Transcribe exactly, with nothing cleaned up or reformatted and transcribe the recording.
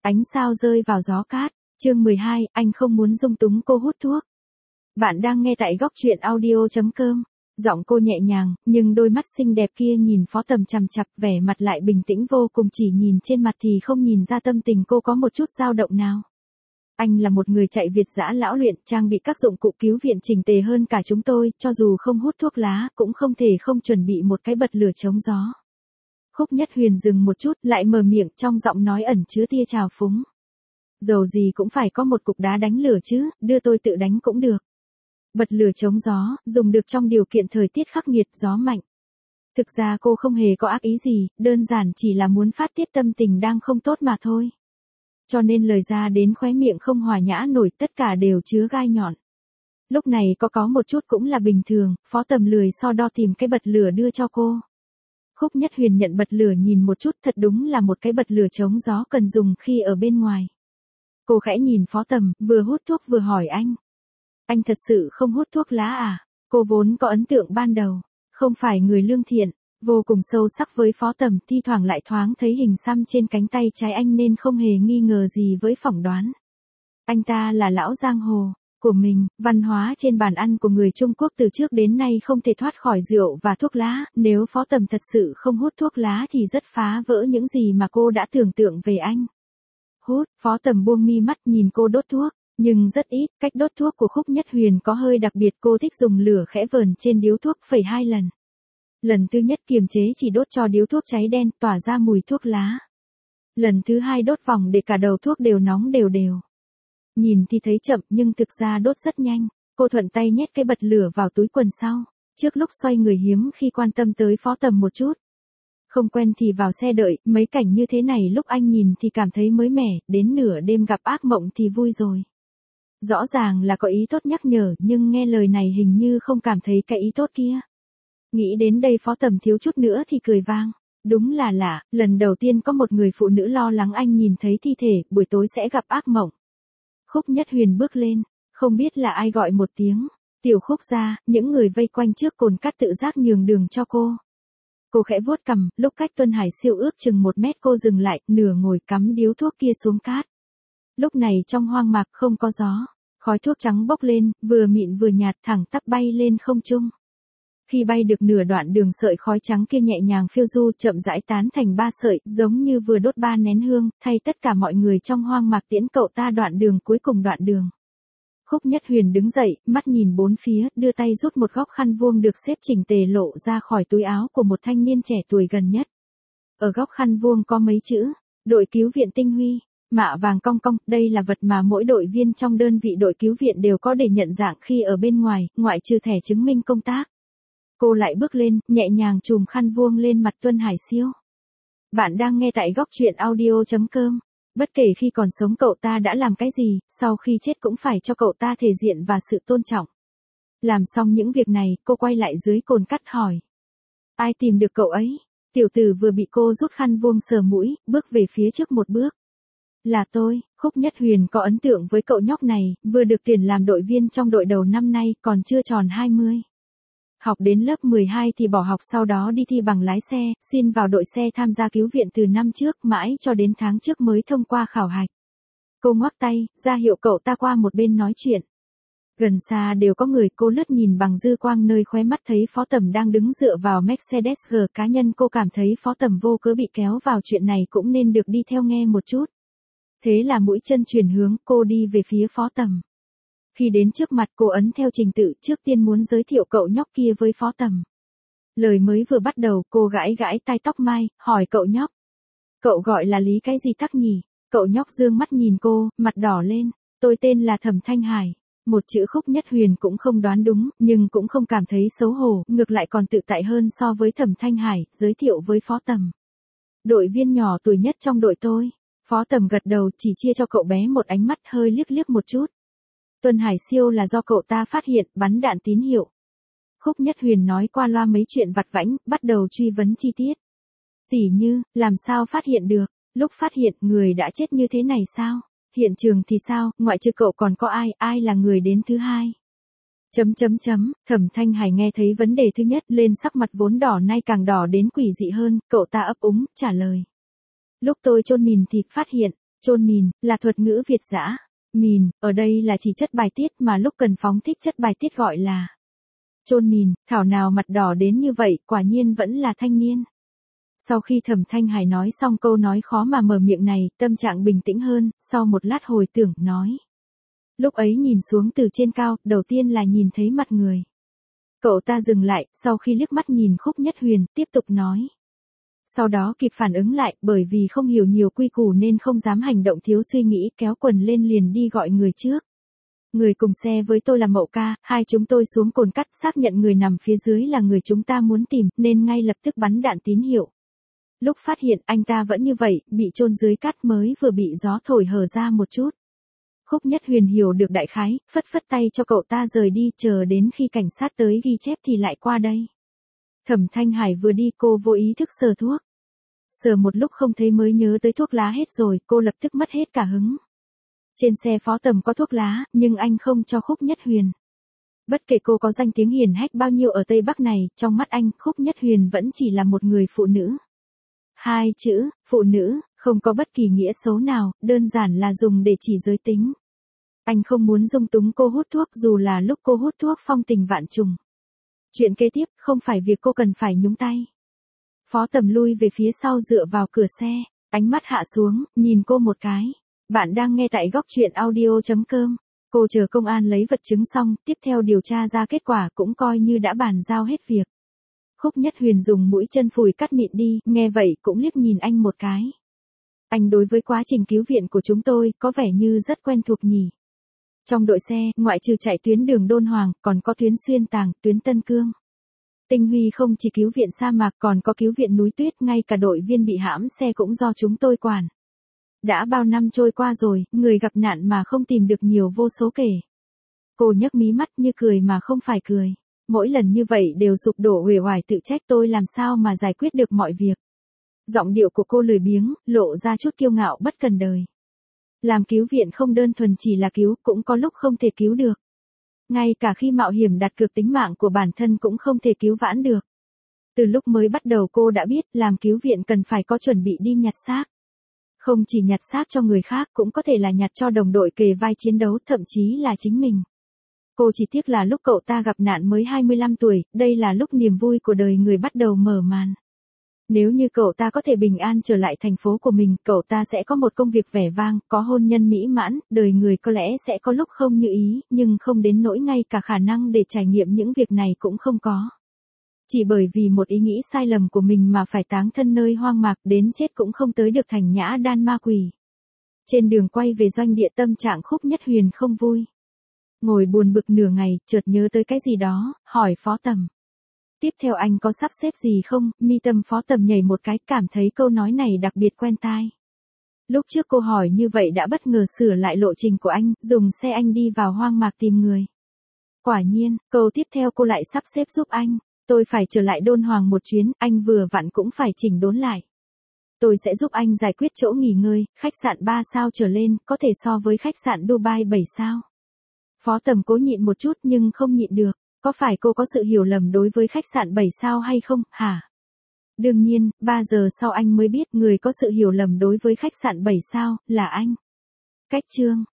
Ánh sao rơi vào gió cát, chương mười hai, anh không muốn dung túng cô hút thuốc. Bạn đang nghe tại góc truyện audio chấm com. Giọng cô nhẹ nhàng, nhưng đôi mắt xinh đẹp kia nhìn Phó Tầm chằm chằm, vẻ mặt lại bình tĩnh vô cùng, chỉ nhìn trên mặt thì không nhìn ra tâm tình cô có một chút dao động nào. Anh là một người chạy Việt dã lão luyện, trang bị các dụng cụ cứu viện chỉnh tề hơn cả chúng tôi, cho dù không hút thuốc lá, cũng không thể không chuẩn bị một cái bật lửa chống gió. Khúc Nhất Huyền dừng một chút, lại mở miệng, trong giọng nói ẩn chứa tia trào phúng. Dầu gì cũng phải có một cục đá đánh lửa chứ, đưa tôi tự đánh cũng được. Bật lửa chống gió, dùng được trong điều kiện thời tiết khắc nghiệt, gió mạnh. Thực ra cô không hề có ác ý gì, đơn giản chỉ là muốn phát tiết tâm tình đang không tốt mà thôi. Cho nên lời ra đến khóe miệng không hòa nhã nổi, tất cả đều chứa gai nhọn. Lúc này có có một chút cũng là bình thường, Phó Tầm lười so đo tìm cái bật lửa đưa cho cô. Khúc Nhất Huyền nhận bật lửa nhìn một chút, thật đúng là một cái bật lửa chống gió cần dùng khi ở bên ngoài. Cô khẽ nhìn Phó Tầm, vừa hút thuốc vừa hỏi anh. Anh thật sự không hút thuốc lá à? Cô vốn có ấn tượng ban đầu, không phải người lương thiện, vô cùng sâu sắc với Phó Tầm, thi thoảng lại thoáng thấy hình xăm trên cánh tay trái anh nên không hề nghi ngờ gì với phỏng đoán. Anh ta là lão giang hồ của mình, văn hóa trên bàn ăn của người Trung Quốc từ trước đến nay không thể thoát khỏi rượu và thuốc lá, nếu Phó Tầm thật sự không hút thuốc lá thì rất phá vỡ những gì mà cô đã tưởng tượng về anh. Hút, Phó Tầm buông mi mắt nhìn cô đốt thuốc, nhưng rất ít, cách đốt thuốc của Khúc Nhất Huyền có hơi đặc biệt, cô thích dùng lửa khẽ vờn trên điếu thuốc phẩy hai lần. Lần thứ nhất kiềm chế chỉ đốt cho điếu thuốc cháy đen, tỏa ra mùi thuốc lá. Lần thứ hai đốt vòng để cả đầu thuốc đều nóng đều đều. Nhìn thì thấy chậm nhưng thực ra đốt rất nhanh, cô thuận tay nhét cái bật lửa vào túi quần sau, trước lúc xoay người hiếm khi quan tâm tới Phó Tầm một chút. Không quen thì vào xe đợi, mấy cảnh như thế này lúc anh nhìn thì cảm thấy mới mẻ, đến nửa đêm gặp ác mộng thì vui rồi. Rõ ràng là có ý tốt nhắc nhở nhưng nghe lời này hình như không cảm thấy cái ý tốt kia. Nghĩ đến đây Phó Tầm thiếu chút nữa thì cười vang. Đúng là lạ, lần đầu tiên có một người phụ nữ lo lắng anh nhìn thấy thi thể, buổi tối sẽ gặp ác mộng. Khúc Nhất Huyền bước lên, không biết là ai gọi một tiếng. Tiểu Khúc ra, những người vây quanh trước cồn cát tự giác nhường đường cho cô. Cô khẽ vuốt cằm, lúc cách Tuân Hải Siêu ước chừng một mét cô dừng lại, nửa ngồi cắm điếu thuốc kia xuống cát. Lúc này trong hoang mạc không có gió, khói thuốc trắng bốc lên, vừa mịn vừa nhạt thẳng tắp bay lên không trung. Khi bay được nửa đoạn đường sợi khói trắng kia nhẹ nhàng phiêu du chậm rãi tán thành ba sợi, giống như vừa đốt ba nén hương, thay tất cả mọi người trong hoang mạc tiễn cậu ta đoạn đường cuối cùng đoạn đường. Khúc Nhất Huyền đứng dậy, mắt nhìn bốn phía, đưa tay rút một góc khăn vuông được xếp chỉnh tề lộ ra khỏi túi áo của một thanh niên trẻ tuổi gần nhất. Ở góc khăn vuông có mấy chữ, đội cứu viện tinh huy, mạ vàng cong cong, đây là vật mà mỗi đội viên trong đơn vị đội cứu viện đều có để nhận dạng khi ở bên ngoài, ngoại trừ thẻ chứng minh công tác. Cô lại bước lên, nhẹ nhàng chùm khăn vuông lên mặt Tuân Hải Siêu. Bạn đang nghe tại góc truyện audio chấm com. Bất kể khi còn sống cậu ta đã làm cái gì, sau khi chết cũng phải cho cậu ta thể diện và sự tôn trọng. Làm xong những việc này, cô quay lại dưới cồn cát hỏi. Ai tìm được cậu ấy? Tiểu tử vừa bị cô rút khăn vuông sờ mũi, bước về phía trước một bước. Là tôi. Khúc Nhất Huyền có ấn tượng với cậu nhóc này, vừa được tuyển làm đội viên trong đội đầu năm nay, còn chưa tròn hai mươi. Học đến lớp mười hai thì bỏ học, sau đó đi thi bằng lái xe, xin vào đội xe tham gia cứu viện từ năm trước, mãi cho đến tháng trước mới thông qua khảo hạch. Cô ngoắc tay, ra hiệu cậu ta qua một bên nói chuyện. Gần xa đều có người, cô lướt nhìn bằng dư quang nơi khóe mắt thấy Phó Tầm đang đứng dựa vào Mercedes G cá nhân, cô cảm thấy Phó Tầm vô cớ bị kéo vào chuyện này cũng nên được đi theo nghe một chút. Thế là mũi chân chuyển hướng, cô đi về phía Phó Tầm. Khi đến trước mặt cô ấn theo trình tự, trước tiên muốn giới thiệu cậu nhóc kia với Phó Tầm. Lời mới vừa bắt đầu, cô gãi gãi tai tóc mai, hỏi cậu nhóc. Cậu gọi là Lý cái gì tắc nhỉ? Cậu nhóc dương mắt nhìn cô, mặt đỏ lên. Tôi tên là Thẩm Thanh Hải. Một chữ Khúc Nhất Huyền cũng không đoán đúng, nhưng cũng không cảm thấy xấu hổ, ngược lại còn tự tại hơn so với Thẩm Thanh Hải, giới thiệu với Phó Tầm. Đội viên nhỏ tuổi nhất trong đội tôi. Phó Tầm gật đầu, chỉ chia cho cậu bé một ánh mắt, hơi liếc liếc một chút. Tuân Hải Siêu là do cậu ta phát hiện, bắn đạn tín hiệu. Khúc Nhất Huyền nói qua loa mấy chuyện vặt vãnh, bắt đầu truy vấn chi tiết. Tỉ như, làm sao phát hiện được, lúc phát hiện người đã chết như thế này sao? Hiện trường thì sao, ngoại trừ cậu còn có ai, ai là người đến thứ hai? Chấm chấm chấm, Thẩm Thanh Hải nghe thấy vấn đề thứ nhất lên sắc mặt vốn đỏ nay càng đỏ đến quỷ dị hơn, cậu ta ấp úng, trả lời. Lúc tôi chôn mìn thì phát hiện, Chôn mìn, là thuật ngữ Việt dã. Mìn, ở đây là chỉ chất bài tiết mà lúc cần phóng thích chất bài tiết gọi là chôn mìn, thảo nào mặt đỏ đến như vậy, quả nhiên vẫn là thanh niên. Sau khi Thẩm Thanh Hải nói xong câu nói khó mà mở miệng này, tâm trạng bình tĩnh hơn, sau một lát hồi tưởng, nói. Lúc ấy nhìn xuống từ trên cao, đầu tiên là nhìn thấy mặt người. Cậu ta dừng lại, sau khi liếc mắt nhìn Khúc Nhất Huyền, tiếp tục nói. Sau đó kịp phản ứng lại, bởi vì không hiểu nhiều quy củ nên không dám hành động thiếu suy nghĩ, kéo quần lên liền đi gọi người trước. Người cùng xe với tôi là Mậu ca, hai chúng tôi xuống cồn cắt xác nhận người nằm phía dưới là người chúng ta muốn tìm, nên ngay lập tức bắn đạn tín hiệu. Lúc phát hiện anh ta vẫn như vậy, bị chôn dưới cát mới vừa bị gió thổi hở ra một chút. Khúc Nhất Huyền hiểu được đại khái, phất phất tay cho cậu ta rời đi, chờ đến khi cảnh sát tới ghi chép thì lại qua đây. Thẩm Thanh Hải vừa đi cô vô ý thức sờ thuốc. Sờ một lúc không thấy mới nhớ tới thuốc lá hết rồi, cô lập tức mất hết cả hứng. Trên xe Phó Tầm có thuốc lá, nhưng anh không cho Khúc Nhất Huyền. Bất kể cô có danh tiếng hiển hách bao nhiêu ở Tây Bắc này, trong mắt anh, Khúc Nhất Huyền vẫn chỉ là một người phụ nữ. Hai chữ, phụ nữ, không có bất kỳ nghĩa xấu nào, đơn giản là dùng để chỉ giới tính. Anh không muốn dung túng cô hút thuốc dù là lúc cô hút thuốc phong tình vạn trùng. Chuyện kế tiếp, không phải việc cô cần phải nhúng tay. Phó Tầm lui về phía sau dựa vào cửa xe, ánh mắt hạ xuống, nhìn cô một cái. Bạn đang nghe tại góc truyện audio chấm com. Cô chờ công an lấy vật chứng xong, tiếp theo điều tra ra kết quả cũng coi như đã bàn giao hết việc. Khúc Nhất Huyền dùng mũi chân phủi cắt mịn đi, nghe vậy cũng liếc nhìn anh một cái. Anh đối với quá trình cứu viện của chúng tôi, có vẻ như rất quen thuộc nhỉ. Trong đội xe, ngoại trừ chạy tuyến đường Đôn Hoàng, còn có tuyến Xuyên Tàng, tuyến Tân Cương. Tinh Huy không chỉ cứu viện sa mạc còn có cứu viện núi tuyết, ngay cả đội viên bị hãm xe cũng do chúng tôi quản. Đã bao năm trôi qua rồi, người gặp nạn mà không tìm được nhiều vô số kể. Cô nhấc mí mắt như cười mà không phải cười. Mỗi lần như vậy đều sụp đổ uể oải tự trách tôi làm sao mà giải quyết được mọi việc. Giọng điệu của cô lười biếng, lộ ra chút kiêu ngạo bất cần đời. Làm cứu viện không đơn thuần chỉ là cứu, cũng có lúc không thể cứu được. Ngay cả khi mạo hiểm đặt cược tính mạng của bản thân cũng không thể cứu vãn được. Từ lúc mới bắt đầu cô đã biết làm cứu viện cần phải có chuẩn bị đi nhặt xác. Không chỉ nhặt xác cho người khác cũng có thể là nhặt cho đồng đội kề vai chiến đấu, thậm chí là chính mình. Cô chỉ tiếc là lúc cậu ta gặp nạn mới hai mươi lăm tuổi, đây là lúc niềm vui của đời người bắt đầu mở màn. Nếu như cậu ta có thể bình an trở lại thành phố của mình, cậu ta sẽ có một công việc vẻ vang, có hôn nhân mỹ mãn, đời người có lẽ sẽ có lúc không như ý, nhưng không đến nỗi ngay cả khả năng để trải nghiệm những việc này cũng không có. Chỉ bởi vì một ý nghĩ sai lầm của mình mà phải táng thân nơi hoang mạc, đến chết cũng không tới được thành nhã đan ma quỷ. Trên đường quay về doanh địa, tâm trạng Khúc Nhất Huyền không vui. Ngồi buồn bực nửa ngày, chợt nhớ tới cái gì đó, hỏi Phó Tầm. Tiếp theo anh có sắp xếp gì không? Mi tâm Phó Tầm nhảy một cái, cảm thấy câu nói này đặc biệt quen tai. Lúc trước cô hỏi như vậy đã bất ngờ sửa lại lộ trình của anh, dùng xe anh đi vào hoang mạc tìm người. Quả nhiên, câu tiếp theo cô lại sắp xếp giúp anh. Tôi phải trở lại Đôn Hoàng một chuyến, anh vừa vặn cũng phải chỉnh đốn lại. Tôi sẽ giúp anh giải quyết chỗ nghỉ ngơi, khách sạn ba sao trở lên, có thể so với khách sạn Dubai bảy sao. Phó Tầm cố nhịn một chút nhưng không nhịn được. Có phải cô có sự hiểu lầm đối với khách sạn bảy sao hay không, hả? Đương nhiên, ba giờ sau anh mới biết người có sự hiểu lầm đối với khách sạn bảy sao, là anh. Cách chương.